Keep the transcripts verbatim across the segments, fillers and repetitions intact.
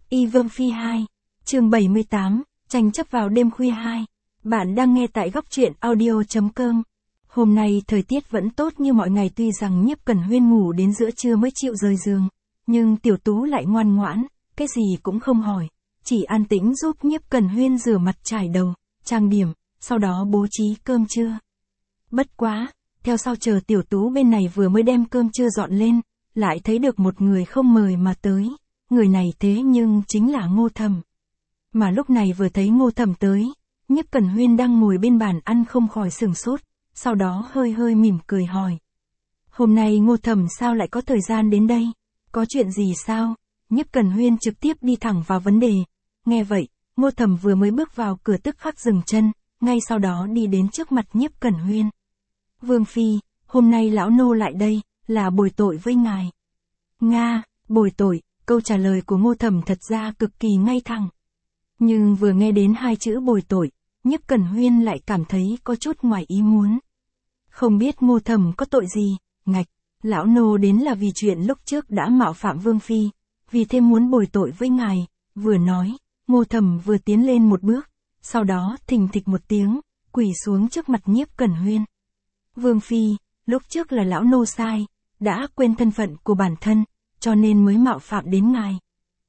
Y Vương Phi hai, chương bảy mươi tám, tranh chấp vào đêm khuya hai. Bạn đang nghe tại góc truyện audio chấm com. Hôm nay thời tiết vẫn tốt như mọi ngày, tuy rằng Nhiếp Cẩn Huyên ngủ đến giữa trưa mới chịu rời giường, nhưng Tiểu Tú lại ngoan ngoãn, cái gì cũng không hỏi, chỉ an tĩnh giúp Nhiếp Cẩn Huyên rửa mặt trải đầu, trang điểm, sau đó bố trí cơm trưa. Bất quá, theo sau chờ Tiểu Tú bên này vừa mới đem cơm trưa dọn lên, lại thấy được một người không mời mà tới. Người này thế nhưng chính là Ngô Thẩm. Mà lúc này vừa thấy Ngô Thẩm tới, Nhiếp Cẩn Huyên đang ngồi bên bàn ăn không khỏi sửng sốt, sau đó hơi hơi mỉm cười hỏi. Hôm nay Ngô Thẩm sao lại có thời gian đến đây? Có chuyện gì sao? Nhiếp Cẩn Huyên trực tiếp đi thẳng vào vấn đề. Nghe vậy, Ngô Thẩm vừa mới bước vào cửa tức khắc dừng chân, ngay sau đó đi đến trước mặt Nhiếp Cẩn Huyên. Vương Phi, hôm nay lão nô lại đây, là bồi tội với ngài. Nga, bồi tội. Câu trả lời của Ngô Thẩm thật ra cực kỳ ngay thẳng. Nhưng vừa nghe đến hai chữ bồi tội, Nhiếp Cẩn Huyên lại cảm thấy có chút ngoài ý muốn. Không biết Ngô Thẩm có tội gì, ngạch, lão nô đến là vì chuyện lúc trước đã mạo phạm Vương Phi, vì thế muốn bồi tội với ngài. Vừa nói, Ngô Thẩm vừa tiến lên một bước, sau đó thình thịch một tiếng, quỳ xuống trước mặt Nhiếp Cẩn Huyên. Vương Phi, lúc trước là lão nô sai, đã quên thân phận của bản thân, cho nên mới mạo phạm đến ngài.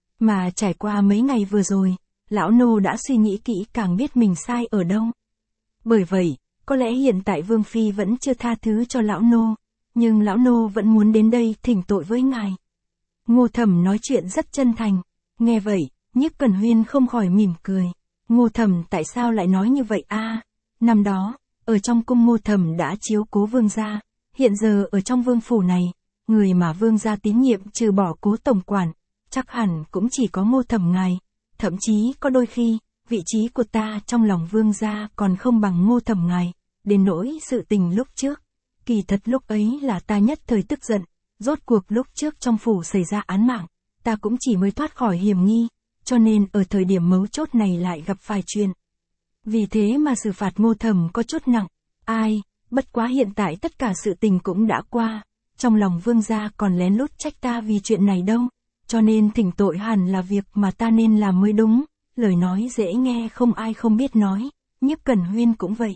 Mà trải qua mấy ngày vừa rồi, lão nô đã suy nghĩ kỹ càng biết mình sai ở đâu. Bởi vậy, có lẽ hiện tại Vương Phi vẫn chưa tha thứ cho lão nô, nhưng lão nô vẫn muốn đến đây thỉnh tội với ngài. Ngô Thẩm nói chuyện rất chân thành. Nghe vậy, Nhiếp Cẩn Huyên không khỏi mỉm cười. Ngô Thẩm tại sao lại nói như vậy a? À, năm đó, ở trong cung Ngô Thẩm đã chiếu cố vương gia, hiện giờ ở trong vương phủ này, người mà vương gia tín nhiệm trừ bỏ Cố tổng quản, chắc hẳn cũng chỉ có Ngô Thẩm ngài. Thậm chí có đôi khi, vị trí của ta trong lòng vương gia còn không bằng Ngô Thẩm ngài. Đến nỗi sự tình lúc trước, kỳ thật lúc ấy là ta nhất thời tức giận. Rốt cuộc lúc trước trong phủ xảy ra án mạng, ta cũng chỉ mới thoát khỏi hiểm nghi, cho nên ở thời điểm mấu chốt này lại gặp phải chuyện. Vì thế mà xử phạt Ngô Thẩm có chút nặng. Ai, bất quá hiện tại tất cả sự tình cũng đã qua. Trong lòng vương gia còn lén lút trách ta vì chuyện này đâu, cho nên thỉnh tội hẳn là việc mà ta nên làm mới đúng. Lời nói dễ nghe không ai không biết nói, Nhiếp Cẩn Huyên cũng vậy.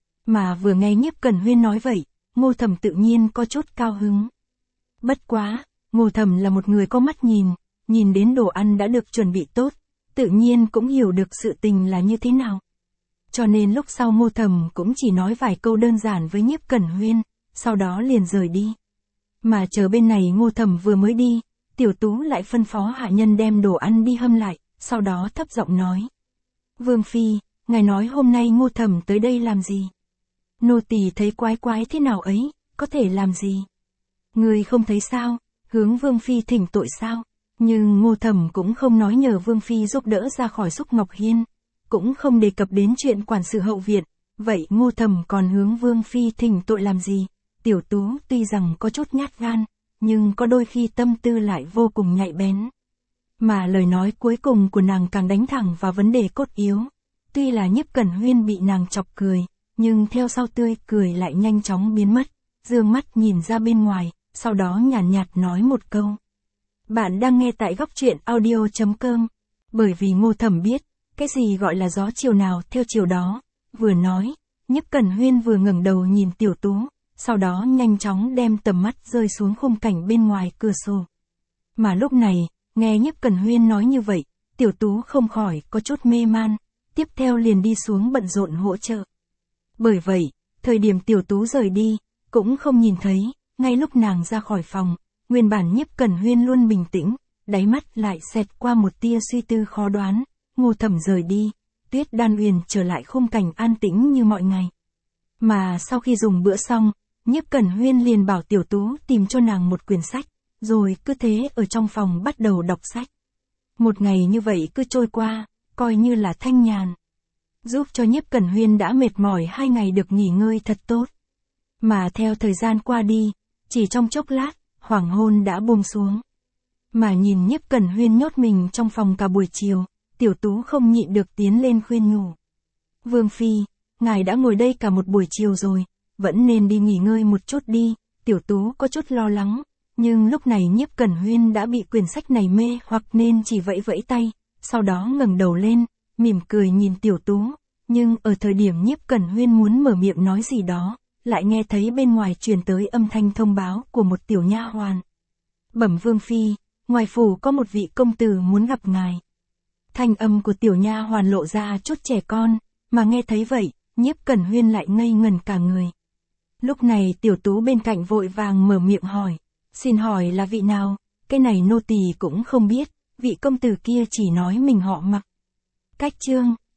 Mà vừa nghe Nhiếp Cẩn Huyên nói vậy, Ngô Thẩm tự nhiên có chút cao hứng. Bất quá, Ngô Thẩm là một người có mắt nhìn, nhìn đến đồ ăn đã được chuẩn bị tốt, tự nhiên cũng hiểu được sự tình là như thế nào. Cho nên lúc sau Ngô Thẩm cũng chỉ nói vài câu đơn giản với Nhiếp Cẩn Huyên, sau đó liền rời đi. Mà chờ bên này Ngô Thẩm vừa mới đi, Tiểu Tú lại phân phó hạ nhân đem đồ ăn đi hâm lại, sau đó thấp giọng nói. Vương Phi, ngài nói hôm nay Ngô Thẩm tới đây làm gì? Nô tỳ thấy quái quái thế nào ấy, có thể làm gì? Người không thấy sao, hướng Vương Phi thỉnh tội sao? Nhưng Ngô Thẩm cũng không nói nhờ Vương Phi giúp đỡ ra khỏi Xúc Ngọc Hiên, cũng không đề cập đến chuyện quản sự hậu viện, vậy Ngô Thẩm còn hướng Vương Phi thỉnh tội làm gì? Tiểu Tú tuy rằng có chút nhát gan, nhưng có đôi khi tâm tư lại vô cùng nhạy bén. Mà lời nói cuối cùng của nàng càng đánh thẳng vào vấn đề cốt yếu. Tuy là Nhiếp Cẩn Huyên bị nàng chọc cười, nhưng theo sau tươi cười lại nhanh chóng biến mất, dương mắt nhìn ra bên ngoài, sau đó nhàn nhạt, nhạt nói một câu. Bạn đang nghe tại góc truyện audio chấm com. Bởi vì Ngô Thẩm biết, cái gì gọi là gió chiều nào theo chiều đó. Vừa nói, Nhiếp Cẩn Huyên vừa ngẩng đầu nhìn Tiểu Tú, sau đó nhanh chóng đem tầm mắt rơi xuống khung cảnh bên ngoài cửa sổ. Mà lúc này, nghe Nhiếp Cẩn Huyên nói như vậy, Tiểu Tú không khỏi có chút mê man, tiếp theo liền đi xuống bận rộn hỗ trợ. Bởi vậy, thời điểm Tiểu Tú rời đi, cũng không nhìn thấy, ngay lúc nàng ra khỏi phòng, nguyên bản Nhiếp Cẩn Huyên luôn bình tĩnh, đáy mắt lại xẹt qua một tia suy tư khó đoán. Ngô Thẩm rời đi, Tuyết Đan Uyển trở lại khung cảnh an tĩnh như mọi ngày. Mà sau khi dùng bữa xong, Nhiếp Cẩn Huyên liền bảo Tiểu Tú tìm cho nàng một quyển sách, rồi cứ thế ở trong phòng bắt đầu đọc sách. Một ngày như vậy cứ trôi qua, coi như là thanh nhàn. Giúp cho Nhiếp Cẩn Huyên đã mệt mỏi hai ngày được nghỉ ngơi thật tốt. Mà theo thời gian qua đi, chỉ trong chốc lát, hoàng hôn đã buông xuống. Mà nhìn Nhiếp Cẩn Huyên nhốt mình trong phòng cả buổi chiều, Tiểu Tú không nhịn được tiến lên khuyên nhủ. Vương Phi, ngài đã ngồi đây cả một buổi chiều rồi, vẫn nên đi nghỉ ngơi một chút đi. Tiểu Tú có chút lo lắng, Nhưng lúc này Nhiếp Cẩn Huyên đã bị quyển sách này mê hoặc nên chỉ vẫy vẫy tay, sau đó ngẩng đầu lên, mỉm cười nhìn Tiểu Tú, nhưng ở thời điểm Nhiếp Cẩn Huyên muốn mở miệng nói gì đó, lại nghe thấy bên ngoài truyền tới âm thanh thông báo của một tiểu nha hoàn. Bẩm Vương Phi, ngoài phủ có một vị công tử muốn gặp ngài. Thanh âm của tiểu nha hoàn lộ ra chút trẻ con, mà nghe thấy vậy, Nhiếp Cẩn Huyên lại ngây ngẩn cả người. Lúc này Tiểu Tú bên cạnh vội vàng mở miệng hỏi, xin hỏi là vị nào, cái này nô tỳ cũng không biết, vị công tử kia chỉ nói mình họ Mặc. Cách chương